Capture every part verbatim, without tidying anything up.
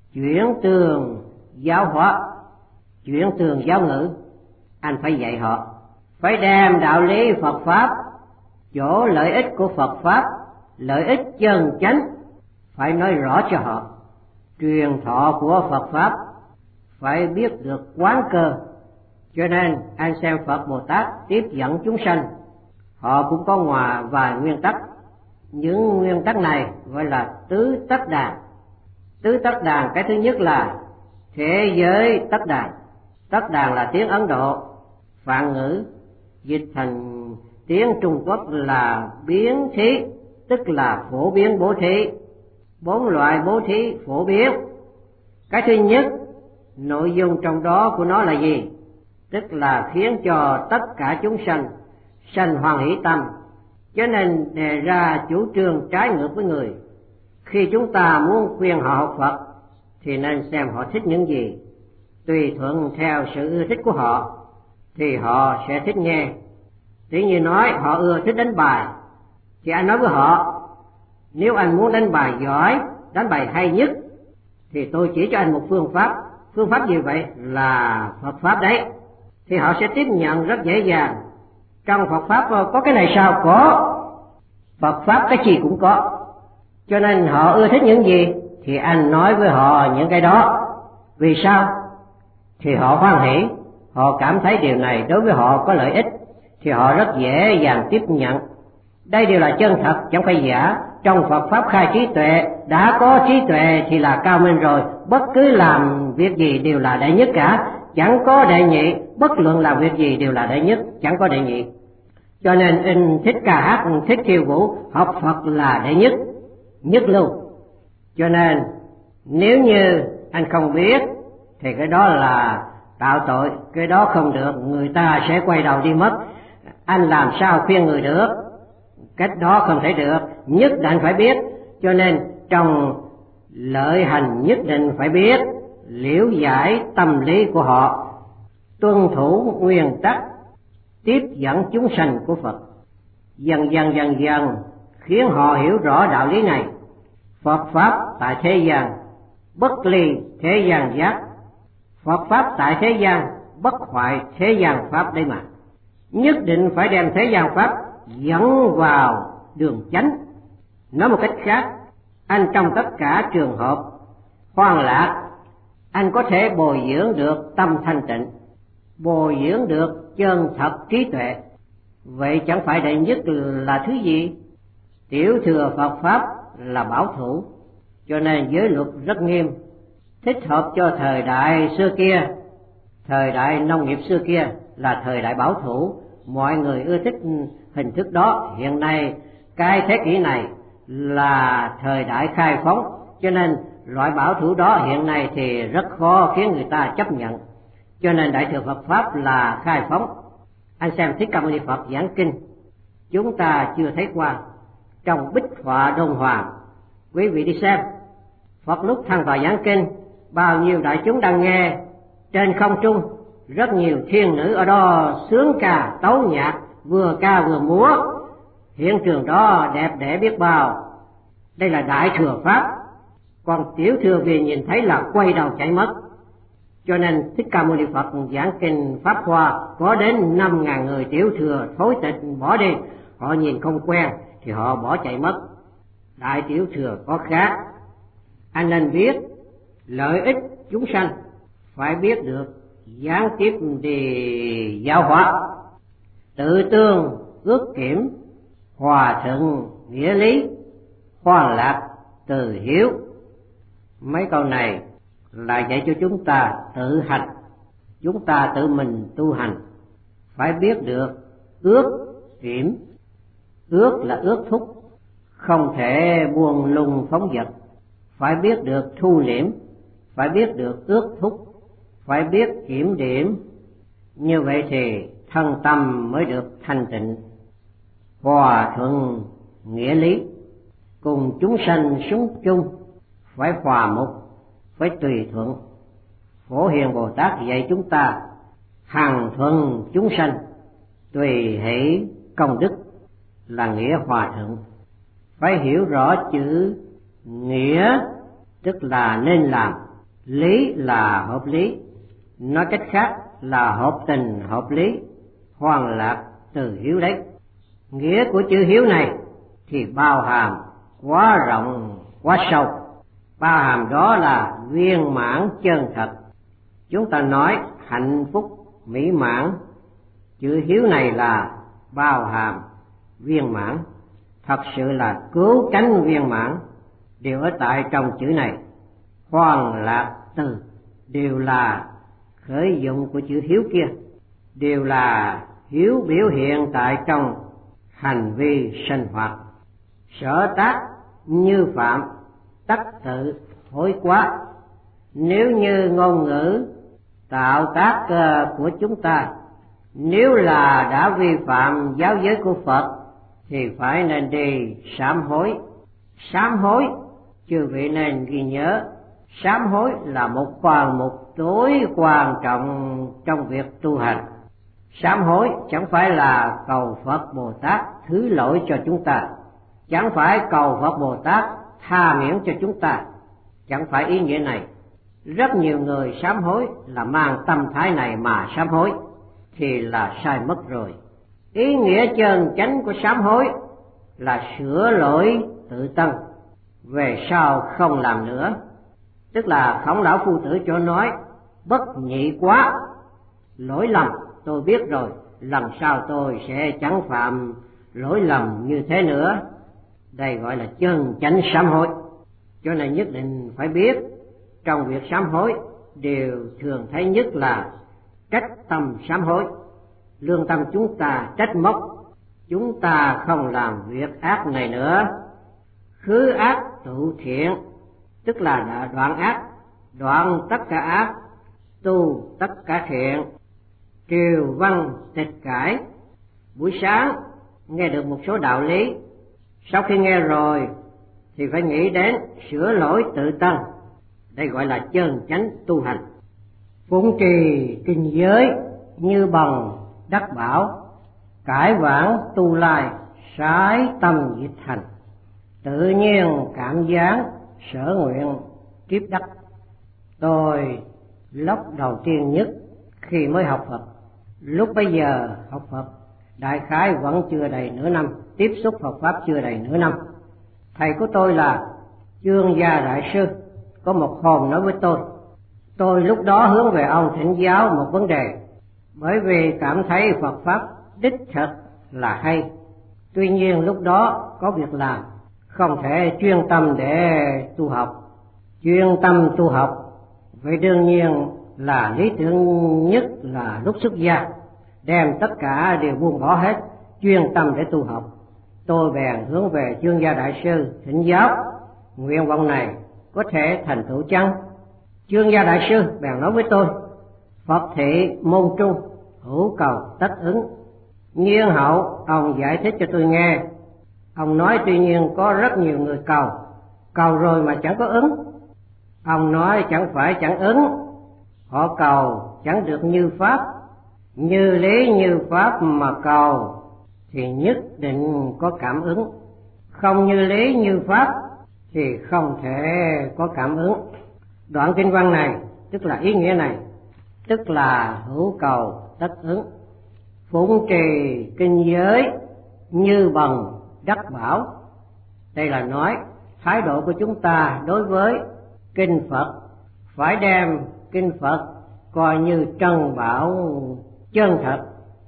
chuyển tường giáo hóa, chuyển tường giáo ngữ. Anh phải dạy họ, phải đem đạo lý Phật Pháp, chỗ lợi ích của Phật Pháp, lợi ích chân chánh, phải nói rõ cho họ. Truyền thọ của Phật Pháp phải biết được quán cơ. Cho nên anh xem Phật Bồ Tát tiếp dẫn chúng sanh, họ cũng có ngoài vài nguyên tắc. Những nguyên tắc này gọi là tứ tất đàn. Tứ tất đàn, cái thứ nhất là thế giới tất đàn. Tất đàn là tiếng Ấn Độ, Phạn ngữ dịch thành tiếng Trung Quốc là biến thí, tức là phổ biến bố thí. Bốn loại bố thí phổ biến. Cái thứ nhất, nội dung trong đó của nó là gì? Tức là khiến cho tất cả chúng sanh sanh hoan hỷ tâm. Cho nên đề ra chủ trương trái ngược với người. Khi chúng ta muốn khuyên họ học Phật thì nên xem họ thích những gì, tùy thuận theo sự ưa thích của họ thì họ sẽ thích nghe. Tỷ như nói họ ưa thích đánh bài thì anh nói với họ, nếu anh muốn đánh bài giỏi, đánh bài hay nhất thì tôi chỉ cho anh một phương pháp. Phương pháp gì vậy? Là Phật Pháp đấy. Thì họ sẽ tiếp nhận rất dễ dàng. Trong Phật Pháp có cái này sao? Có. Phật Pháp cái gì cũng có. Cho nên họ ưa thích những gì thì anh nói với họ những cái đó. Vì sao? Thì họ hoan hỷ, họ cảm thấy điều này đối với họ có lợi ích thì họ rất dễ dàng tiếp nhận. Đây đều là chân thật, chẳng phải giả. Trong Phật Pháp khai trí tuệ, đã có trí tuệ thì là cao minh rồi. Bất cứ làm việc gì đều là đệ nhất cả, chẳng có đệ nhị. Bất luận làm việc gì đều là đệ nhất, chẳng có đệ nhị. Cho nên in thích ca hát, thích khiêu vũ, học Phật là đệ nhất, nhất lưu. Cho nên nếu như anh không biết thì cái đó là tạo tội, cái đó không được, người ta sẽ quay đầu đi mất. Anh làm sao khuyên người được? Cách đó không thể được, nhất định phải biết. Cho nên trong lợi hành nhất định phải biết, liễu giải tâm lý của họ, tuân thủ nguyên tắc tiếp dẫn chúng sanh của Phật. Dần dần dần dần khiến họ hiểu rõ đạo lý này. Phật Pháp tại thế gian, bất ly thế gian giác. Phật Pháp tại thế gian, bất hoại thế gian Pháp đấy mà. Nhất định phải đem thế gian Pháp dẫn vào đường chánh. Nói một cách khác, anh trong tất cả trường hợp hoan lạc, anh có thể bồi dưỡng được tâm thanh tịnh, bồi dưỡng được chân thật trí tuệ. Vậy chẳng phải đệ nhất là thứ gì? Tiểu thừa Phật Pháp là bảo thủ, cho nên giới luật rất nghiêm, thích hợp cho thời đại xưa kia. Thời đại nông nghiệp xưa kia là thời đại bảo thủ, mọi người ưa thích hình thức đó. Hiện nay cái thế kỷ này là thời đại khai phóng, cho nên loại bảo thủ đó hiện nay thì rất khó khiến người ta chấp nhận. Cho nên đại thừa Phật Pháp là khai phóng. Anh xem Thích Ca Mâu Ni Phật giảng kinh, chúng ta chưa thấy qua. Trong Bích Họa Đôn Hoàng, quý vị đi xem, Phật lúc thăng vào giảng kinh, bao nhiêu đại chúng đang nghe. Trên không trung rất nhiều thiên nữ ở đó sướng ca tấu nhạc, vừa ca vừa múa. Hiện trường đó đẹp đẽ biết bao. Đây là đại thừa Pháp. Còn tiểu thừa vì nhìn thấy là quay đầu chạy mất. Cho nên Thích Ca Mâu Ni Phật giảng kinh Pháp Hoa, có đến năm ngàn người tiểu thừa thối tịch bỏ đi. Họ nhìn không quen thì họ bỏ chạy mất. Đại tiểu thừa có khác. Anh nên biết lợi ích chúng sanh, phải biết được gián tiếp đi giáo hóa. Tự tương ước kiểm, hòa thuận nghĩa lý, khoan lạc từ hiếu. Mấy câu này là dạy cho chúng ta tự hành, chúng ta tự mình tu hành. Phải biết được ước kiểm. Ước là ước thúc, không thể buông lung phóng dật. Phải biết được thu liễm, phải biết được ước thúc, phải biết kiểm điểm. Như vậy thì thân tâm mới được thanh tịnh. Hòa thuận nghĩa lý, cùng chúng sanh sống chung, phải hòa mục, phải tùy thuận. Phổ Hiền Bồ Tát dạy chúng ta hằng thuận chúng sanh, tùy hỷ công đức, là nghĩa hòa thuận. Phải hiểu rõ chữ nghĩa, tức là nên làm, lý là hợp lý, nói cách khác là hợp tình hợp lý, hoàn lạc từ hiếu đấy. Nghĩa của chữ hiếu này thì bao hàm quá rộng quá sâu, bao hàm đó là viên mãn chân thật. Chúng ta nói hạnh phúc mỹ mãn, chữ hiếu này là bao hàm viên mãn, thật sự là cứu cánh viên mãn, đều ở tại trong chữ này. Hoàn lạc từ đều là khởi dụng của chữ hiếu kia, đều là hiếu biểu hiện tại trong hành vi sinh hoạt. Sở tác như phạm, tắc tự hối quá. Nếu như ngôn ngữ tạo tác của chúng ta nếu là đã vi phạm giáo giới của Phật thì phải nên đi sám hối. Sám hối chư vị nên ghi nhớ, sám hối là một phần một tối quan trọng trong việc tu hành. Sám hối chẳng phải là cầu Phật Bồ Tát thứ lỗi cho chúng ta, chẳng phải cầu Phật Bồ Tát tha miễn cho chúng ta, chẳng phải ý nghĩa này. Rất nhiều người sám hối là mang tâm thái này mà sám hối thì là sai mất rồi. Ý nghĩa chân chánh của sám hối là sửa lỗi tự tân, về sau không làm nữa. Tức là Khổng Lão Phu Tử cho nói bất nhị quá, lỗi lầm tôi biết rồi, lần sau tôi sẽ chẳng phạm lỗi lầm như thế nữa. Đây gọi là chân chánh sám hối. Cho nên nhất định phải biết, trong việc sám hối điều thường thấy nhất là trách tâm sám hối. Lương tâm chúng ta trách móc, chúng ta không làm việc ác này nữa. Khứ ác tụ thiện, tức là đã đoạn ác, đoạn tất cả ác, tu tất cả thiện. Triều văn tịch cải, buổi sáng nghe được một số đạo lý, sau khi nghe rồi thì phải nghĩ đến sửa lỗi tự tân. Đây gọi là chân chánh tu hành. Phụng trì kinh giới như bằng đắc bảo, cải vãng tu lai sái tâm diệt hành. Tự nhiên cảm giác sở nguyện kiếp đắc. Tôi lúc đầu tiên nhất khi mới học Phật, lúc bấy giờ học Phật đại khái vẫn chưa đầy nửa năm, tiếp xúc Phật pháp chưa đầy nửa năm. Thầy của tôi là Chương Gia Đại Sư có một hôm nói với tôi, tôi lúc đó hướng về ông thỉnh giáo một vấn đề, bởi vì cảm thấy Phật pháp đích thực là hay. Tuy nhiên lúc đó có việc làm, không thể chuyên tâm để tu học. Chuyên tâm tu học vậy đương nhiên là lý tưởng nhất là lúc xuất gia, đem tất cả đều buông bỏ hết, chuyên tâm để tu học. Tôi bèn hướng về Chương Gia Đại Sư thỉnh giáo, nguyện vọng này có thể thành tựu chăng? Chương Gia Đại Sư bèn nói với tôi, Phật thị môn trung, hữu cầu tất ứng. Nhiên hậu ông giải thích cho tôi nghe. Ông nói tuy nhiên có rất nhiều người cầu, cầu rồi mà chẳng có ứng. Ông nói chẳng phải chẳng ứng, họ cầu chẳng được như pháp, như lý như pháp mà cầu thì nhất định có cảm ứng, không như lý như pháp thì không thể có cảm ứng. Đoạn kinh văn này tức là ý nghĩa này, tức là hữu cầu tất ứng. Phụng trì kinh giới như bằng đắc bảo, đây là nói thái độ của chúng ta đối với kinh Phật phải đem kinh Phật coi như trân bảo chân thật.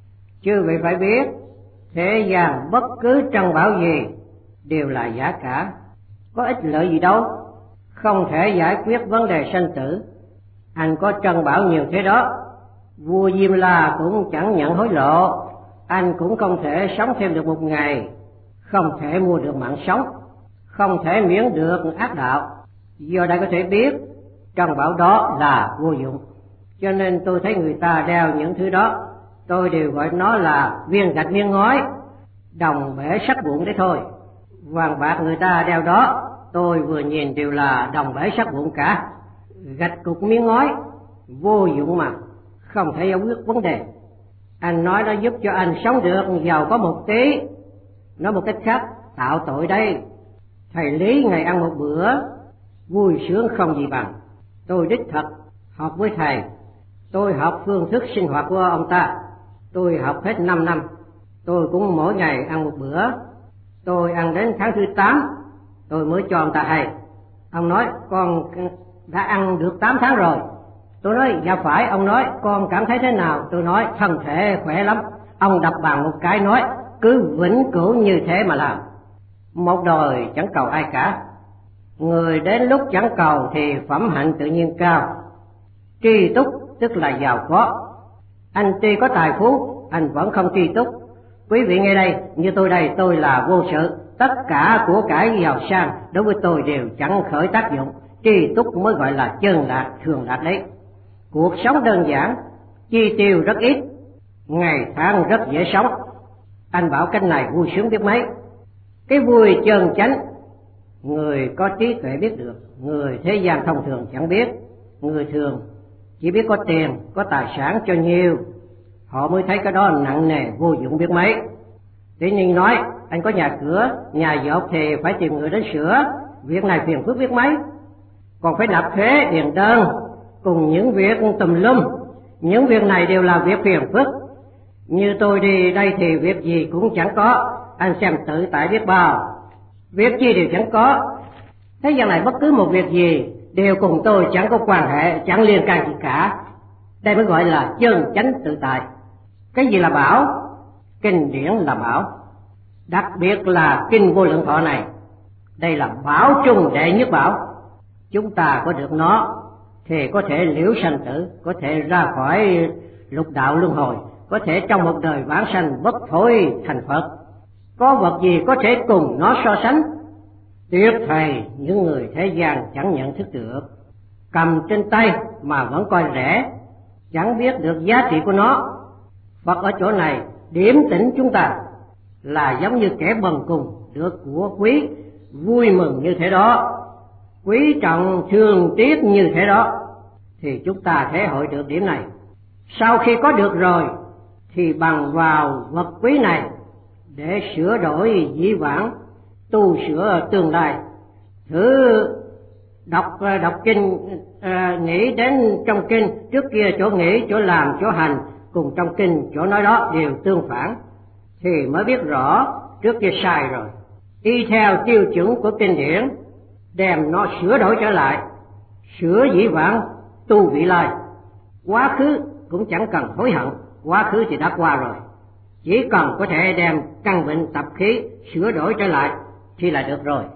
Chư vị phải biết, thế gian bất cứ trân bảo gì đều là giả cả, có ích lợi gì đâu, không thể giải quyết vấn đề sanh tử. Anh có trân bảo nhiều thế đó, vua Diêm La cũng chẳng nhận hối lộ, anh cũng không thể sống thêm được một ngày, không thể mua được mạng sống, không thể miễn được ác đạo. Do đây có thể biết trân bảo đó là vô dụng. Cho nên tôi thấy người ta đeo những thứ đó, tôi đều gọi nó là viên gạch miếng ngói, đồng bể sắt vụn đấy thôi. Vàng bạc người ta đeo đó, tôi vừa nhìn đều là đồng bể sắt vụn cả, gạch cục miếng ngói, vô dụng mà, không thể giải quyết vấn đề. Anh nói nó giúp cho anh sống được giàu có một tí, nói một cách khác tạo tội đây. Thầy Lý ngày ăn một bữa vui sướng không gì bằng, Tôi đích thực học với thầy, tôi học phương thức sinh hoạt của ông ta, tôi học hết năm năm, tôi cũng mỗi ngày ăn một bữa, tôi ăn đến tháng thứ tám, tôi mới cho ông ta hay. Ông nói con đã ăn được tám tháng rồi. Tôi nói dạ phải. Ông nói con cảm thấy thế nào? Tôi nói thân thể khỏe lắm. Ông đập bàn một cái nói cứ vĩnh cửu như thế mà làm. Một đời chẳng cầu ai cả. Người đến lúc chẳng cầu thì phẩm hạnh tự nhiên cao. Tri túc tức là giàu có. Anh tuy có tài phú, anh vẫn không tri túc. Quý vị nghe đây, như tôi đây, tôi là vô sự. Tất cả của cải giàu sang đối với tôi đều chẳng khởi tác dụng. Tri túc mới gọi là chân lạc, thường lạc đấy. Cuộc sống đơn giản, chi tiêu rất ít, ngày tháng rất dễ sống. Anh bảo cái này vui sướng biết mấy. Cái vui chân chánh, người có trí tuệ biết được, người thế gian thông thường chẳng biết. Người thường chỉ biết có tiền, có tài sản cho nhiều, họ mới thấy cái đó nặng nề vô dụng biết mấy. Thế nhưng nói anh có nhà cửa, nhà dột thì phải tìm người đến sửa, việc này phiền phức biết mấy. Còn phải nạp thuế, điền đơn, cùng những việc tùm lum, những việc này đều là việc phiền phức. Như tôi đi đây thì việc gì cũng chẳng có, anh xem tự tại biết bao, việc chi đều chẳng có. Thế gian này bất cứ một việc gì đều cùng tôi chẳng có quan hệ, chẳng liên can gì cả. Đây mới gọi là chân chánh tự tại. Cái gì là bảo? Kinh điển là bảo, đặc biệt là kinh Vô Lượng Thọ này. Đây là bảo trung đệ nhất bảo. Chúng ta có được nó thì có thể liễu sanh tử, có thể ra khỏi lục đạo luân hồi, có thể trong một đời vãng sanh bất thối thành Phật. Có vật gì có thể cùng nó so sánh? Tiếc thầy, những người thế gian chẳng nhận thức được. Cầm trên tay mà vẫn coi rẻ, chẳng biết được giá trị của nó. Phật ở chỗ này điểm tỉnh chúng ta là giống như kẻ bần cùng được của quý, vui mừng như thế đó, quý trọng thương tiếc như thế đó, thì chúng ta thể hội được điểm này. Sau khi có được rồi thì bằng vào vật quý này để sửa đổi dĩ vãng, tu sửa tương lai. Thử đọc đọc kinh, à, nghĩ đến trong kinh, trước kia chỗ nghĩ, chỗ làm, chỗ hành cùng trong kinh chỗ nói đó đều tương phản, thì mới biết rõ trước kia sai rồi. Y theo tiêu chuẩn của kinh điển đem nó sửa đổi trở lại, sửa dĩ vãng tu vị lai. Quá khứ cũng chẳng cần hối hận, quá khứ thì đã qua rồi, chỉ cần có thể đem căn bệnh tập khí sửa đổi trở lại thì là được rồi.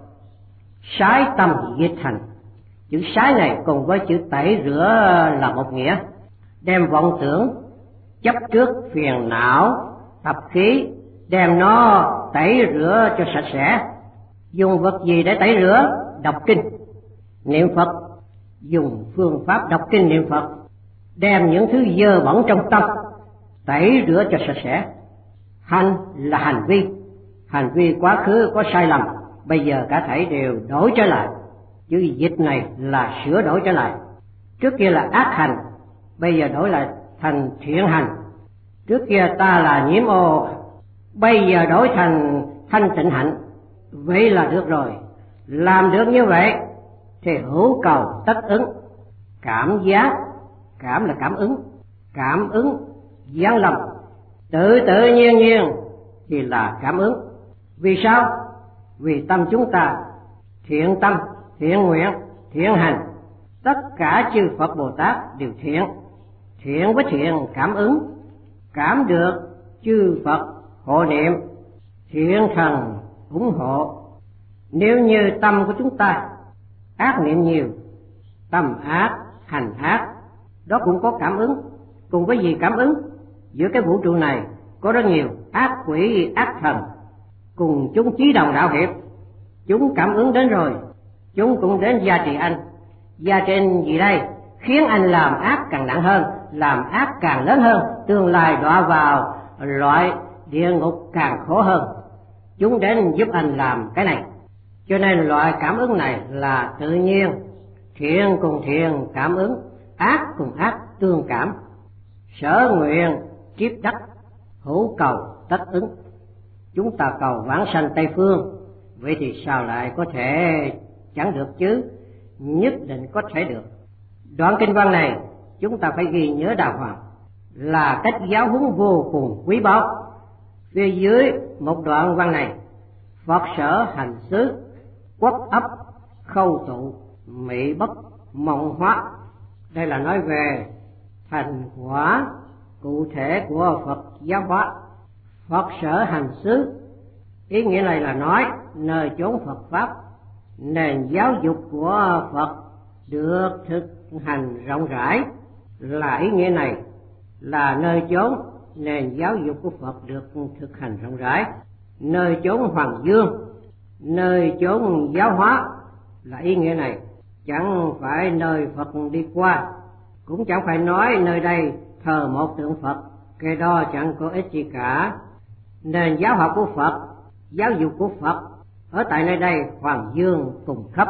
Sái tâm dịch hành, chữ sái này cùng với chữ tẩy rửa là một nghĩa. Đem vọng tưởng, chấp trước, phiền não, tập khí, đem nó tẩy rửa cho sạch sẽ. Dùng vật gì để tẩy rửa? Đọc kinh, niệm Phật. Dùng phương pháp đọc kinh niệm Phật, đem những thứ dơ bẩn trong tâm tẩy rửa cho sạch sẽ. Hành là hành vi, hành vi quá khứ có sai lầm, bây giờ cả thảy đều đổi trở lại. Chữ dịch này là sửa đổi trở lại. Trước kia là ác hành, bây giờ đổi lại thành thiện hành. Trước kia ta là nhiễm ô, bây giờ đổi thành thanh tịnh hạnh. Vậy là được rồi. Làm được như vậy thì hữu cầu tất ứng. Cảm giác, cảm là cảm ứng, cảm ứng giáng lâm, tự tự nhiên nhiên thì là cảm ứng. Vì sao? Vì tâm chúng ta thiện tâm, thiện nguyện, thiện hành, tất cả chư Phật Bồ Tát đều thiện. Thiện với thiện cảm ứng, cảm được chư Phật hộ niệm, thiện thần ủng hộ. Nếu như tâm của chúng ta ác niệm nhiều, tâm ác, hành ác, đó cũng có cảm ứng. Cùng với gì cảm ứng? Giữa cái vũ trụ này có rất nhiều ác quỷ, ác thần, cùng chúng chí đồng đạo hiệp. Chúng cảm ứng đến rồi, chúng cũng đến gia trị anh. Gia trên gì đây? Khiến anh làm ác càng nặng hơn, làm ác càng lớn hơn, tương lai đọa vào loại địa ngục càng khổ hơn. Chúng đến giúp anh làm cái này. Cho nên loại cảm ứng này là tự nhiên. Thiện cùng thiện cảm ứng, ác cùng ác tương cảm. Sở nguyện kiếp đắc, hữu cầu tất ứng. Chúng ta cầu vãng sanh Tây Phương, vậy thì sao lại có thể chẳng được chứ? Nhất định có thể được. Đoạn kinh văn này chúng ta phải ghi nhớ đàng hoàng, là cách giáo huấn vô cùng quý báu. Phía dưới một đoạn văn này: Phật sở hành xứ, quốc ấp, khâu tụ, mỹ bất, mộng hóa. Đây là nói về thành quả cụ thể của Phật giáo hóa. Phật sở hành xứ, ý nghĩa này là nói nơi chốn Phật pháp, nền giáo dục của Phật được thực hành rộng rãi, là ý nghĩa này, là nơi chốn nền giáo dục của Phật được thực hành rộng rãi. Nơi chốn hoàng dương, nơi chốn giáo hóa, là ý nghĩa này, chẳng phải nơi Phật đi qua, cũng chẳng phải nói nơi đây thờ một tượng Phật, cái đó chẳng có ích gì cả. Nền giáo học của Phật, giáo dục của Phật ở tại nơi đây hoàng dương cùng khắp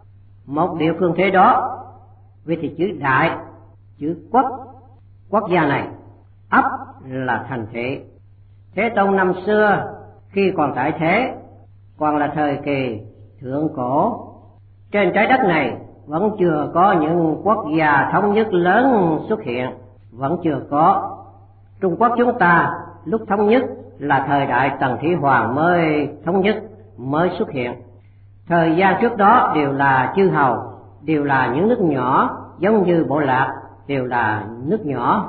một địa phương thế đó. Vì thì chữ đại, chữ quốc, quốc gia này, ấp là thành thị. Thế Tông năm xưa khi còn tại thế, còn là thời kỳ thượng cổ, trên trái đất này vẫn chưa có những quốc gia thống nhất lớn xuất hiện, vẫn chưa có. Trung Quốc chúng ta lúc thống nhất là thời đại Tần Thủy Hoàng mới thống nhất, mới xuất hiện. Thời gian trước đó đều là chư hầu, đều là những nước nhỏ, giống như bộ lạc, đều là nước nhỏ.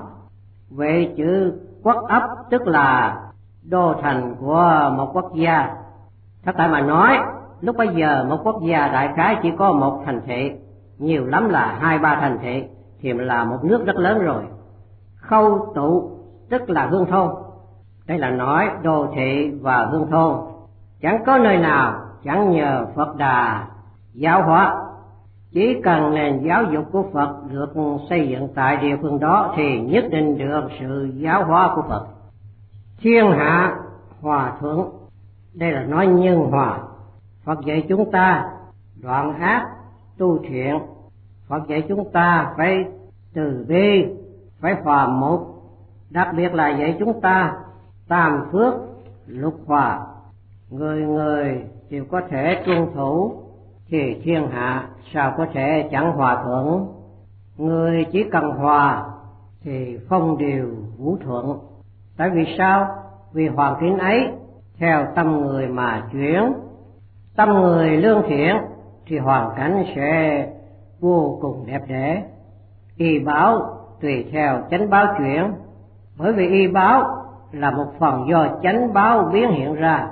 Vậy chữ quốc ấp tức là đô thành của một quốc gia. Thật tại mà nói, lúc bấy giờ một quốc gia đại khái chỉ có một thành thị, nhiều lắm là hai ba thành thị, thì là một nước rất lớn rồi. Khâu tụ tức là hương thôn, đây là nói đô thị và hương thôn. Chẳng có nơi nào chẳng nhờ Phật Đà giáo hóa. Chỉ cần nền giáo dục của Phật được xây dựng tại địa phương đó thì nhất định được sự giáo hóa của Phật. Thiên hạ hòa thuận, đây là nói nhân hòa. Phật dạy chúng ta đoạn ác tu thiện. Phật dạy chúng ta phải từ bi, phải hòa mục. Đặc biệt là dạy chúng ta tam phước lục hòa. Người người đều có thể tuân thủ thì thiên hạ sao có thể chẳng hòa thuận. Người chỉ cần hòa thì phong điều vũ thuận. Tại vì sao? Vì hoàn cảnh ấy theo tâm người mà chuyển. Tâm người lương thiện thì hoàn cảnh sẽ vô cùng đẹp đẽ. Y báo tùy theo chánh báo chuyển, bởi vì y báo là một phần do chánh báo biến hiện ra.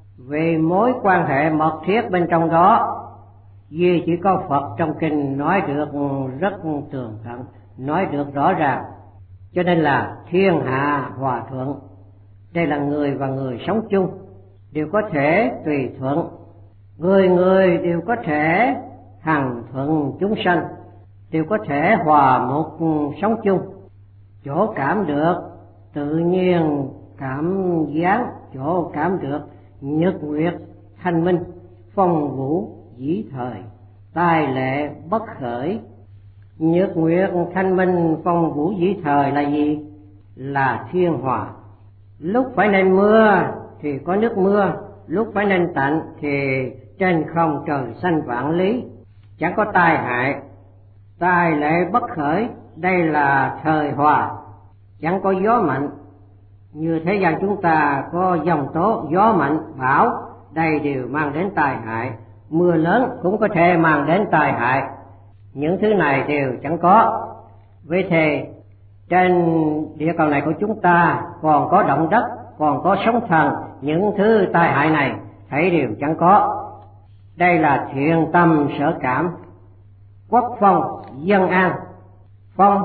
Về mối quan hệ mật thiết bên trong đó, duy chỉ có Phật trong kinh nói được rất tường tận, nói được rõ ràng. Cho nên là thiên hạ hòa thuận. Đây là người và người sống chung đều có thể tùy thuận, người người đều có thể hằng thuận chúng sanh, đều có thể hòa một sống chung. Chỗ cảm được tự nhiên cảm giác, chỗ cảm được nhật nguyệt thanh minh, phong vũ dĩ thời, tài lệ bất khởi. Nhật nguyệt thanh minh phong vũ dĩ thời là gì? Là thiên hòa. Lúc phải nên mưa thì có nước mưa, lúc phải nên tạnh thì trên không trời xanh vạn lý, chẳng có tai hại. Tài lệ bất khởi, đây là thời hòa, chẳng có gió mạnh. Như thế gian chúng ta có dòng tố, gió mạnh, bão, đây đều mang đến tai hại. Mưa lớn cũng có thể mang đến tai hại. Những thứ này đều chẳng có. Vì thế trên địa cầu này của chúng ta còn có động đất, còn có sóng thần, những thứ tai hại này thấy đều chẳng có. Đây là thiện tâm sở cảm. Quốc phong dân an. Phong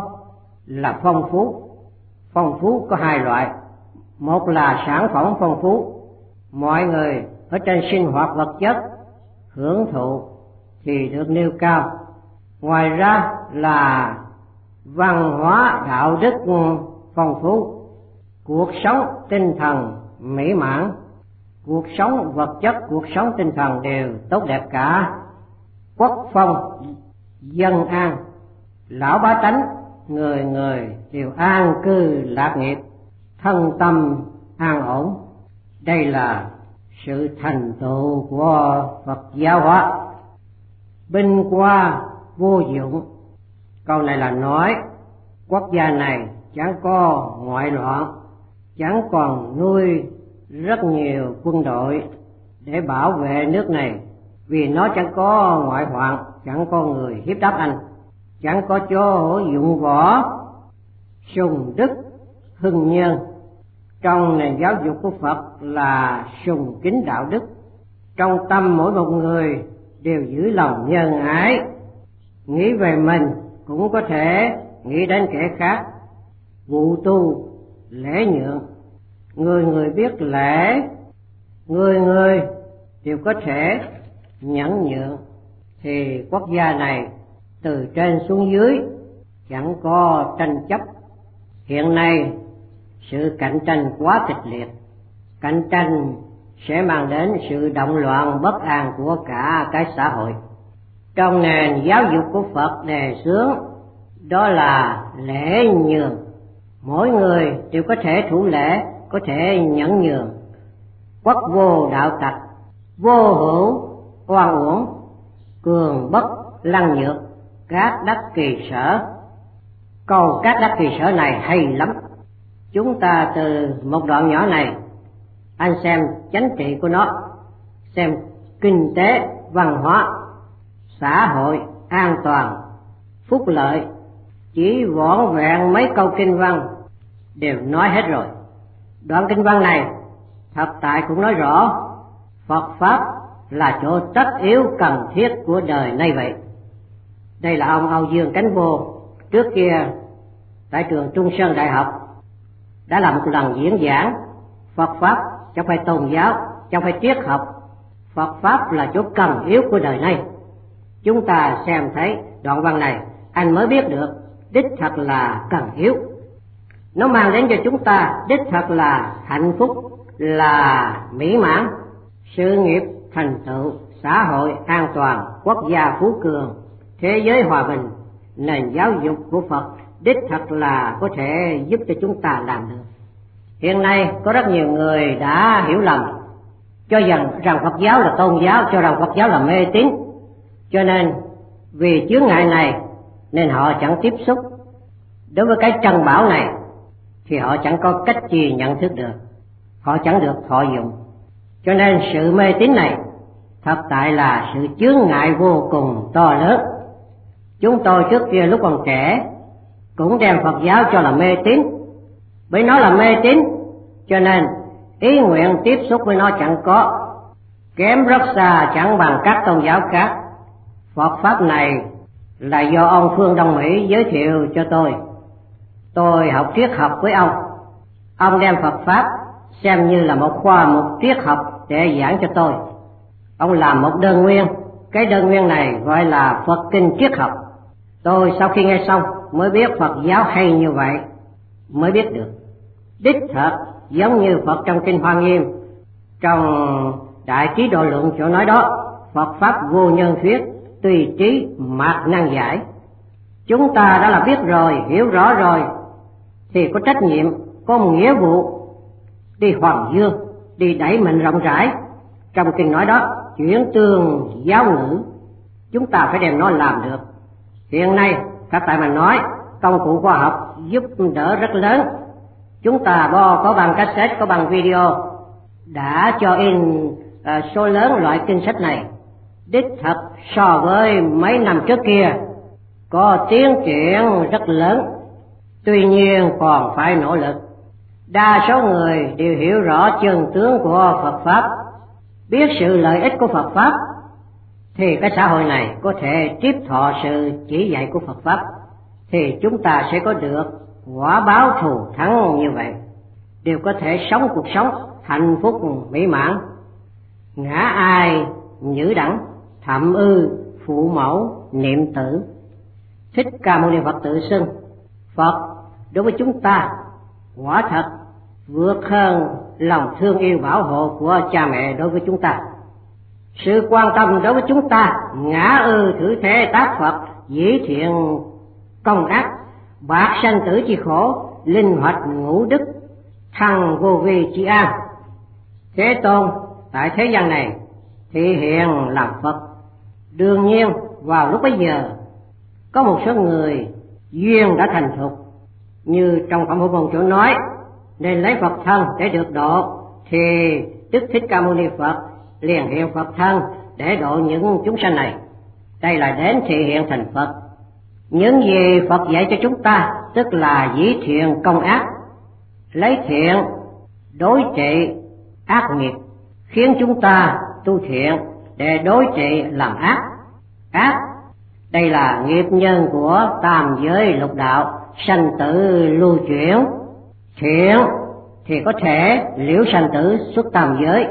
là phong phú. Phong phú có hai loại. Một là sản phẩm phong phú, mọi người ở trên sinh hoạt vật chất hưởng thụ thì được nêu cao. Ngoài ra là văn hóa đạo đức phong phú, cuộc sống tinh thần mỹ mãn, cuộc sống vật chất, cuộc sống tinh thần đều tốt đẹp cả. Quốc phong dân an, lão bá tánh người người đều an cư lạc nghiệp, thân tâm an ổn. Đây là sự thành tựu của Phật giáo hóa. Binh qua vô dụng, Câu này là nói quốc gia này chẳng có ngoại loạn, chẳng còn nuôi rất nhiều quân đội để bảo vệ nước này, vì nó chẳng có ngoại hoạn, chẳng có người hiếp đáp anh, chẳng có chỗ dụng võ, sùng đức, hưng nhân. Trong nền giáo dục của Phật là sùng kính đạo đức, trong tâm mỗi một người đều giữ lòng nhân ái, nghĩ về mình cũng có thể nghĩ đến kẻ khác, vụ tu lễ nhượng, người người biết lễ, người người đều có thể nhẫn nhượng, thì quốc gia này từ trên xuống dưới chẳng có tranh chấp. Hiện nay sự cạnh tranh quá kịch liệt, cạnh tranh sẽ mang đến sự động loạn bất an của cả cái xã hội. Trong nền giáo dục của Phật đề xướng đó là lễ nhường, mỗi người đều có thể thủ lễ, có thể nhẫn nhường. Quốc vô đạo tặc, vô hữu oan uổng, cường bất lăng nhược, cát đắc kỳ sở. Câu cát đắc kỳ sở này hay lắm. Chúng ta từ một đoạn nhỏ này anh xem chánh trị của nó, xem kinh tế, văn hóa, xã hội, an toàn, phúc lợi, chỉ vỏn vẹn mấy câu kinh văn đều nói hết rồi. Đoạn kinh văn này thật tại cũng nói rõ Phật Pháp là chỗ tất yếu cần thiết của đời nay vậy. Đây là ông Âu Dương Cánh Vô, trước kia tại trường Trung Sơn Đại học đã làm một lần diễn giảng Phật Pháp chẳng phải tôn giáo, chẳng phải triết học, Phật Pháp là chỗ cần yếu của đời nay. Chúng ta xem thấy đoạn văn này, anh mới biết được đích thật là cần yếu. Nó mang đến cho chúng ta đích thật là hạnh phúc, là mỹ mãn, sự nghiệp thành tựu, xã hội an toàn, quốc gia phú cường, thế giới hòa bình. Nền giáo dục của Phật đích thật là có thể giúp cho chúng ta làm được. Hiện nay có rất nhiều người đã hiểu lầm, cho rằng rằng Phật giáo là tôn giáo, cho rằng Phật giáo là mê tín, cho nên vì chướng ngại này nên họ chẳng tiếp xúc đối với cái chân bảo này, thì họ chẳng có cách gì nhận thức được, họ chẳng được thọ dụng. Cho nên sự mê tín này thật tại là sự chướng ngại vô cùng to lớn. Chúng tôi trước kia lúc còn trẻ cũng đem Phật giáo cho là mê tín, bởi nó là mê tín cho nên ý nguyện tiếp xúc với nó chẳng có, kém rất xa, chẳng bằng các tôn giáo khác. Phật Pháp này là do ông Phương Đông Mỹ giới thiệu cho tôi. Tôi học triết học với ông, ông đem Phật Pháp xem như là một khoa mục triết học để giảng cho tôi. Ông làm một đơn nguyên, cái đơn nguyên này gọi là Phật Kinh Triết Học. Tôi sau khi nghe xong mới biết Phật giáo hay như vậy, mới biết được đích thật giống như Phật trong Kinh Hoa Nghiêm, trong Đại Trí Độ Luận chỗ nói đó, Phật Pháp vô nhân thuyết, tùy trí mạt năng giải. Chúng ta đã là biết rồi, hiểu rõ rồi, thì có trách nhiệm, có nghĩa vụ đi hoàng dương, đi đẩy mình rộng rãi. Trong kinh nói đó, chuyển tương giáo ngữ, chúng ta phải đem nó làm được. Hiện nay các tại mà nói công cụ khoa học giúp đỡ rất lớn. Chúng ta bo có bằng cassette, có bằng video, đã cho in uh, số lớn loại kinh sách này. Đích thật so với mấy năm trước kia có tiến triển rất lớn, tuy nhiên còn phải nỗ lực. Đa số người đều hiểu rõ chân tướng của Phật Pháp, biết sự lợi ích của Phật Pháp, thì cái xã hội này có thể tiếp thọ sự chỉ dạy của Phật Pháp, thì chúng ta sẽ có được quả báo thù thắng như vậy, đều có thể sống cuộc sống hạnh phúc mỹ mãn. Ngã ai nhữ đẳng, thậm ư phụ mẫu niệm tử. Thích Ca Mâu Ni Phật tự xưng Phật đối với chúng ta quả thật vượt hơn lòng thương yêu bảo hộ của cha mẹ đối với chúng ta. Sự quan tâm đối với chúng ta ngã ư thử thế tác Phật, dĩ thiện công ác, bạc sanh tử chi khổ, linh hoạt ngũ đức, thăng vô vi chi an. Thế Tôn tại thế gian này thị hiện làm Phật. Đương nhiên vào lúc bấy giờ Có một số người duyên đã thành thục, như trong Phẩm Hữu Bồn Chủ nói, nên lấy Phật thân để được độ, thì Đức Thích Ca Mâu Ni Phật liền hiện Phật thân để độ những chúng sanh này. Đây là đến thị hiện thành Phật. Những gì Phật dạy cho chúng ta tức là dĩ thiện công ác, lấy thiện đối trị ác nghiệp, khiến chúng ta tu thiện để đối trị làm ác. Ác, đây là nghiệp nhân của tam giới lục đạo, sanh tử lưu chuyển. Thiện thì có thể liễu sanh tử xuất tam giới.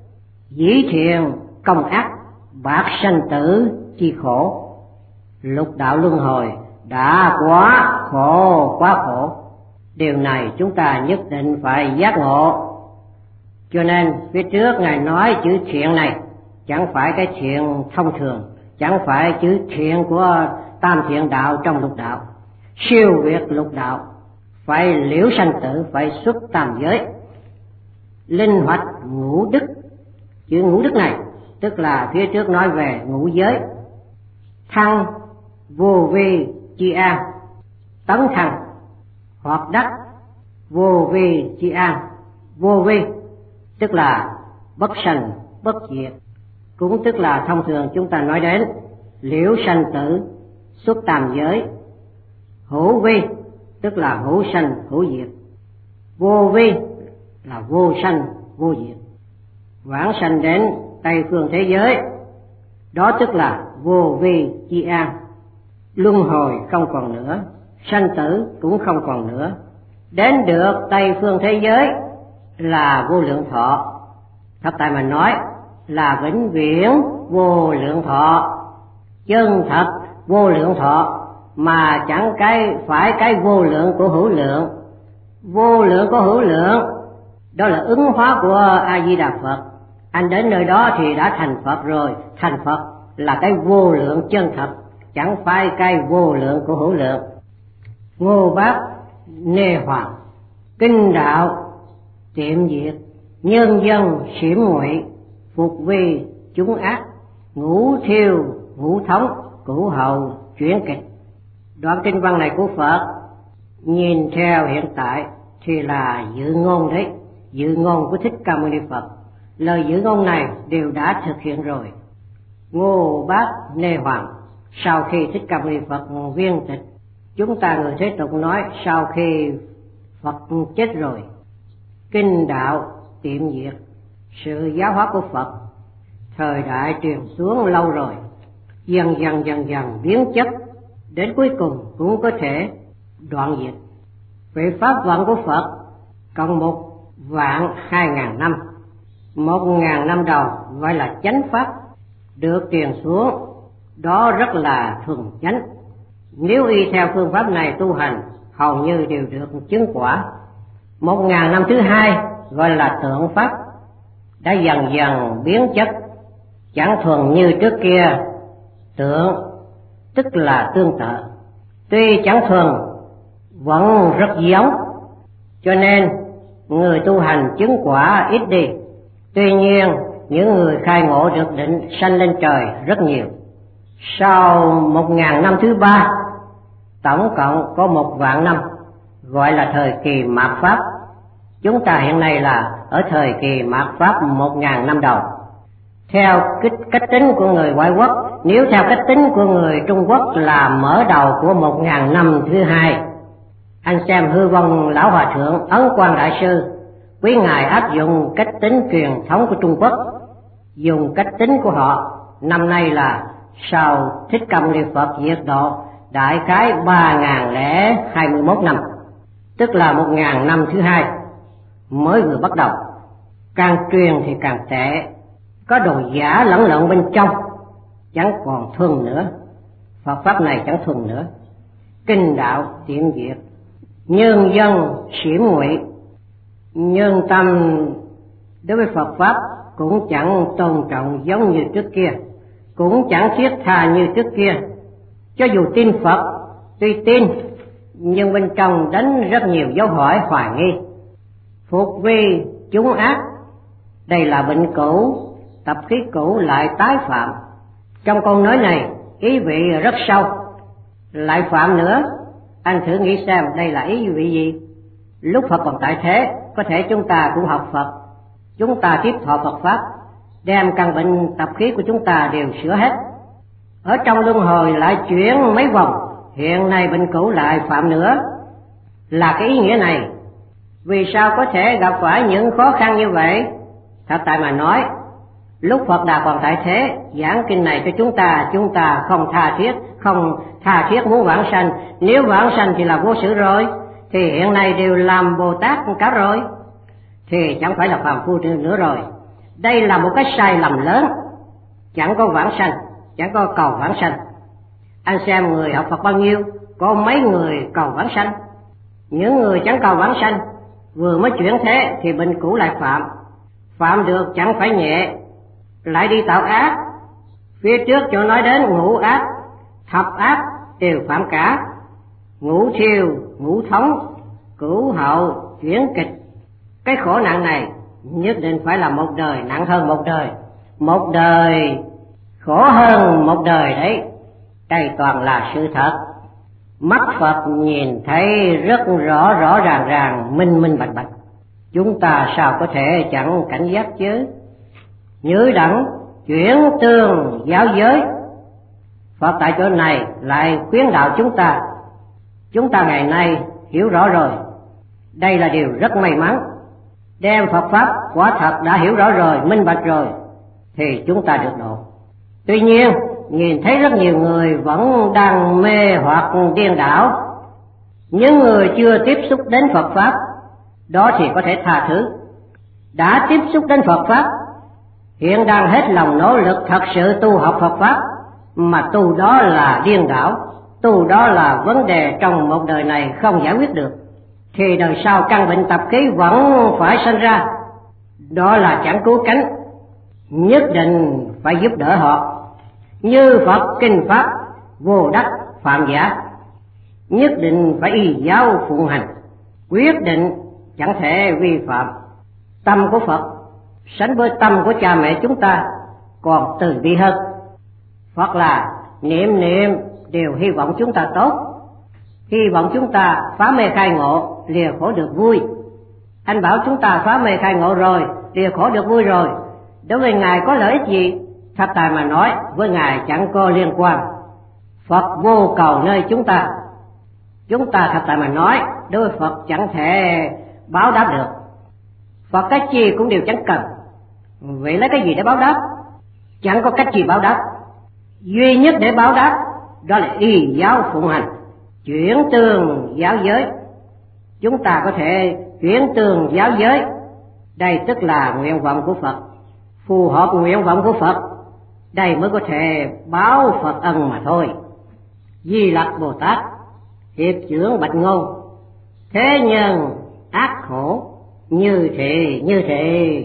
Dĩ thiện công ác, bạc sanh tử chi khổ. Lục đạo luân hồi đã quá khổ, quá khổ. Điều này chúng ta nhất định phải giác ngộ. Cho nên phía trước Ngài nói chữ thiện này chẳng phải cái thiện thông thường, chẳng phải chữ thiện của tam thiện đạo trong lục đạo, siêu việt lục đạo, phải liễu sanh tử, phải xuất tam giới. Linh hoạt ngũ đức, chữ ngũ đức này tức là phía trước nói về ngũ giới. Thăng vô vi chi an, tấn thăng hoặc đắc vô vi chi an. Vô vi tức là bất sanh bất diệt, cũng tức là thông thường chúng ta nói đến liễu sanh tử xuất tam giới. Hữu vi tức là hữu sanh hữu diệt. Vô vi là vô sanh vô diệt, vãng sanh đến Tây phương thế giới, đó tức là vô vi chi an. Luân hồi không còn nữa, sanh tử cũng không còn nữa, đến được Tây phương thế giới là vô lượng thọ. Thập Tại mà nói là vĩnh viễn vô lượng thọ, chân thật vô lượng thọ, mà chẳng cái phải cái vô lượng của hữu lượng. Vô lượng của hữu lượng đó là ứng hóa của A Di Đà Phật. Anh đến nơi đó thì đã thành Phật rồi. Thành Phật là cái vô lượng chân thật, chẳng phải cái vô lượng của hữu lượng. Ngô Bác Nê Hoàng, kinh đạo tiệm diệt, nhân dân xiểm ngụy, phục vi chúng ác, ngũ thiêu ngũ thống, cửu hầu chuyển kịch. Đoạn kinh văn này của Phật nhìn theo hiện tại thì là dự ngôn đấy, dự ngôn của Thích Ca Mâu Ni Phật. Lời dự ngôn này đều đã thực hiện rồi. Ngô Bác Nê Hoàng, sau khi Thích Ca Mâu Ni Phật viên tịch, chúng ta người thế tục nói sau khi Phật chết rồi, kinh đạo tiệm diệt. Sự giáo hóa của Phật thời đại truyền xuống lâu rồi, dần dần dần dần biến chất, đến cuối cùng cũng có thể đoạn diệt. Về pháp vận của Phật cộng một vạn hai ngàn năm, một ngàn năm đầu gọi là chánh pháp được truyền xuống, đó rất là thuần chánh. Nếu y theo phương pháp này tu hành, hầu như đều được chứng quả. Một ngàn năm thứ hai gọi là tượng pháp, đã dần dần biến chất, chẳng thuần như trước kia. Tượng tức là tương tự, tuy chẳng thuần vẫn rất giống, cho nên người tu hành chứng quả ít đi. Tuy nhiên những người khai ngộ được định sanh lên trời rất nhiều. Sau một ngàn năm thứ ba, tổng cộng có một vạn năm, gọi là thời kỳ mạt pháp. Chúng ta hiện nay là ở thời kỳ mạt pháp một ngàn năm đầu. Theo cách tính của người ngoại quốc, nếu theo cách tính của người Trung Quốc là mở đầu của một ngàn năm thứ hai. Anh xem Hư Vong Lão Hòa Thượng Ấn Quang Đại Sư, quý ngài áp dụng cách tính truyền thống của Trung Quốc, dùng cách tính của họ. Năm nay là sau Thích Ca Mâu Ni Phật diệt độ đại khái ba ngàn lẻ hai mươi mốt năm, tức là một ngàn năm thứ hai mới vừa bắt đầu. Càng truyền thì càng tệ, có đồ giả lẫn lộn bên trong, chẳng còn thuần nữa. Phật pháp này chẳng thuần nữa. Kinh đạo tiệm diệt, nhân dân xiểm ngụy. Nhân tâm đối với Phật pháp cũng chẳng tôn trọng giống như trước kia, cũng chẳng thiết tha như trước kia. Cho dù tin Phật, tuy tin nhưng bên trong đánh rất nhiều dấu hỏi hoài nghi. Phục vi chúng ác, đây là bệnh cũ, tập khí cũ lại tái phạm. Trong câu nói này ý vị rất sâu. lại phạm nữa. Anh thử nghĩ xem đây là ý vị gì? Lúc Phật còn tại thế, có thể chúng ta cũng học Phật, chúng ta tiếp thọ Phật Pháp, đem căn bệnh tập khí của chúng ta đều sửa hết. Ở trong luân hồi lại chuyển mấy vòng, hiện nay bệnh cũ lại phạm nữa. Là cái ý nghĩa này. Vì sao có thể gặp phải những khó khăn như vậy? Thật tại mà nói, lúc Phật Đà còn tại thế, giảng kinh này cho chúng ta, chúng ta không tha thiết, không tha thiết muốn vãng sanh. Nếu vãng sanh thì là vô sự rồi, thì hiện nay đều làm Bồ Tát cả rồi, thì chẳng phải là phàm phu nữa rồi. Đây là một cái sai lầm lớn. Chẳng có vãng sanh, chẳng có cầu vãng sanh. Anh xem người học Phật bao nhiêu, có mấy người cầu vãng sanh. Những người chẳng cầu vãng sanh, vừa mới chuyển thế thì bệnh cũ lại phạm. Phạm được chẳng phải nhẹ, lại đi tạo ác. Phía trước cho nói đến ngũ ác, thập ác đều phạm cả. Ngũ thiêu, ngũ thống, cửu hậu, chuyển kịch. Cái khổ nạn này nhất định phải là một đời nặng hơn một đời, một đời khổ hơn một đời đấy. Đây toàn là sự thật. Mắt Phật nhìn thấy rất rõ rõ ràng ràng, minh minh bạch bạch. Chúng ta sao có thể chẳng cảnh giác chứ? Như đẳng chuyển tương giáo giới. Phật tại chỗ này lại khuyến đạo chúng ta. Chúng ta ngày nay hiểu rõ rồi. Đây là điều rất may mắn. Đem Phật Pháp quả thật đã hiểu rõ rồi, minh bạch rồi, thì chúng ta được độ. Tuy nhiên, nhìn thấy rất nhiều người vẫn đang mê hoặc điên đảo. Những người chưa tiếp xúc đến Phật Pháp, đó thì có thể tha thứ. Đã tiếp xúc đến Phật Pháp, hiện đang hết lòng nỗ lực thật sự tu học Phật Pháp, mà tu đó là điên đảo, tu đó là vấn đề trong một đời này không giải quyết được, thì đời sau căn bệnh tập khí vẫn phải sinh ra. Đó là chẳng cứu cánh, nhất định phải giúp đỡ họ. Như Phật kinh Pháp vô đắc phạm giả, nhất định phải y giáo phụng hành, quyết định chẳng thể vi phạm. Tâm của Phật sánh với tâm của cha mẹ chúng ta còn từ bi hơn. Phật là niệm niệm đều hy vọng chúng ta tốt, hy vọng chúng ta phá mê khai ngộ, lìa khổ được vui. Anh bảo chúng ta phá mê khai ngộ rồi, lìa khổ được vui rồi, đối với Ngài có lợi ích gì? Thật tài mà nói, với Ngài chẳng có liên quan. Phật vô cầu nơi chúng ta. Chúng ta thật tài mà nói, đối với Phật chẳng thể báo đáp được. Phật cái chi cũng đều chẳng cần. Vậy lấy cái gì để báo đáp? Chẳng có cách gì báo đáp. Duy nhất để báo đáp đó là y giáo phụng hành, chuyển tường giáo giới. Chúng ta có thể chuyển tường giáo giới. Đây tức là nguyện vọng của Phật, phù hợp nguyện vọng của Phật. Đây mới có thể báo Phật ân mà thôi. Di Lặc Bồ Tát hiệp trưởng bạch ngôn, thế nhân ác khổ như thị như thị.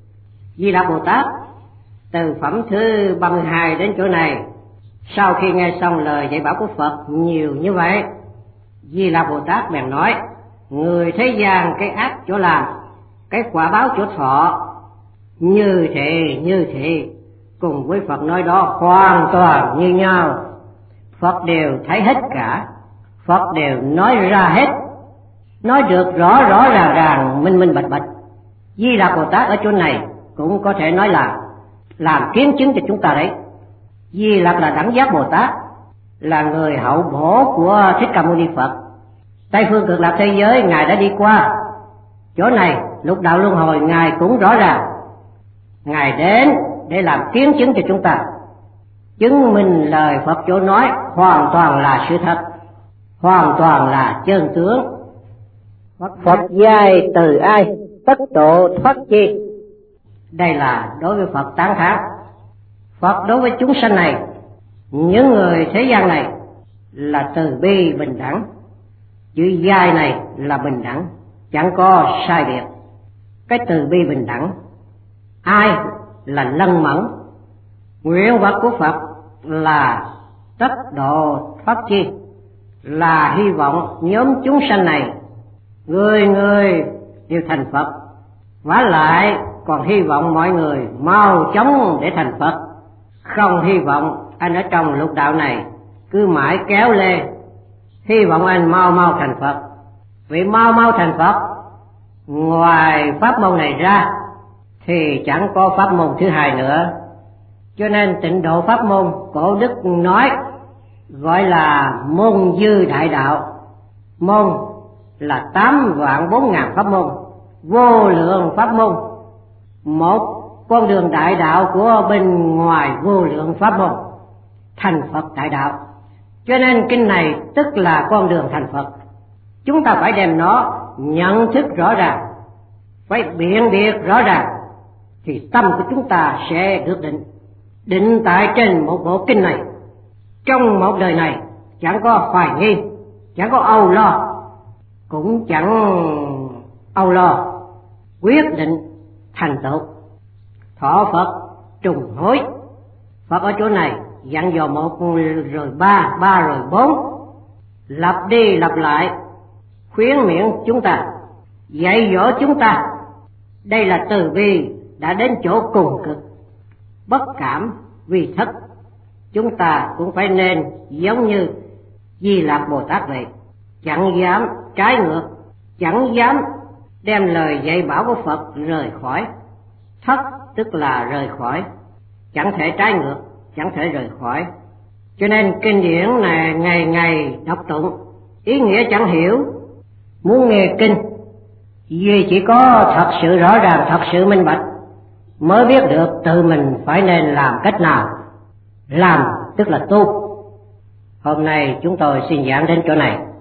Di Lặc Bồ Tát từ phẩm thứ ba mươi hai đến chỗ này, sau khi nghe xong lời dạy bảo của Phật nhiều như vậy, Di Lặc Bồ Tát bèn nói: người thế gian cái ác chỗ làm, cái quả báo chỗ thọ, như thị như thị, cùng với Phật nói đó hoàn toàn như nhau. Phật đều thấy hết cả, Phật đều nói ra hết, nói được rõ rõ ràng ràng, minh minh bạch bạch. Di Lặc Bồ Tát ở chỗ này cũng có thể nói là làm kiến chứng cho chúng ta đấy. Di Lặc là đẳng giác Bồ Tát, là người hậu bổ của Thích Ca Mâu Ni Phật. Tây phương cực lạc thế giới Ngài đã đi qua, chỗ này lục đạo luân hồi Ngài cũng rõ ràng. Ngài đến để làm kiến chứng cho chúng ta, chứng minh lời Phật chỗ nói hoàn toàn là sự thật, hoàn toàn là chân tướng. Phật dạy từ ai, tất độ thoát chi. Đây là đối với Phật tán thán. Phật đối với chúng sanh này, những người thế gian này là từ bi bình đẳng. Chữ dạy này là bình đẳng, chẳng có sai biệt. Cái từ bi bình đẳng, ai là lân mẫn. Nguyện vọng của Phật là tất độ thoát chi, là hy vọng nhóm chúng sanh này người người đều thành Phật, vả lại còn hy vọng mọi người mau chóng để thành Phật, không hy vọng anh ở trong lục đạo này cứ mãi kéo lê Hy vọng anh mau mau thành Phật. Vì mau mau thành Phật, ngoài pháp môn này ra thì chẳng có pháp môn thứ hai nữa. Cho nên Tịnh Độ pháp môn Cổ Đức nói gọi là môn dư đại đạo. Môn là tám vạn bốn ngàn pháp môn, vô lượng pháp môn, một con đường đại đạo của bên ngoài vô lượng pháp môn, thành Phật đại đạo. Cho nên kinh này tức là con đường thành Phật. Chúng ta phải đem nó nhận thức rõ ràng, phải biện biệt rõ ràng, thì tâm của chúng ta sẽ được định. Định tại trên một bộ kinh này, trong một đời này chẳng có hoài nghi, chẳng có âu lo, cũng chẳng âu lo, quyết định thành tựu. Thọ Phật trùng hối. Phật ở chỗ này dặn dò một rồi ba, ba rồi bốn, lặp đi lặp lại, khuyến miệng chúng ta, dạy dỗ chúng ta. Đây là từ bi đã đến chỗ cùng cực, bất cảm vì thất. Chúng ta cũng phải nên giống như Di Lặc Bồ Tát vậy, chẳng dám trái ngược, chẳng dám đem lời dạy bảo của Phật rời khỏi. Thất tức là rời khỏi, chẳng thể trái ngược, chẳng thể rời khỏi. Cho nên kinh điển này ngày ngày đọc tụng, ý nghĩa chẳng hiểu, muốn nghe kinh vì chỉ có thật sự rõ ràng, thật sự minh bạch mới biết được tự mình phải nên làm cách nào. Làm tức là tu. Hôm nay chúng tôi xin giảng đến chỗ này.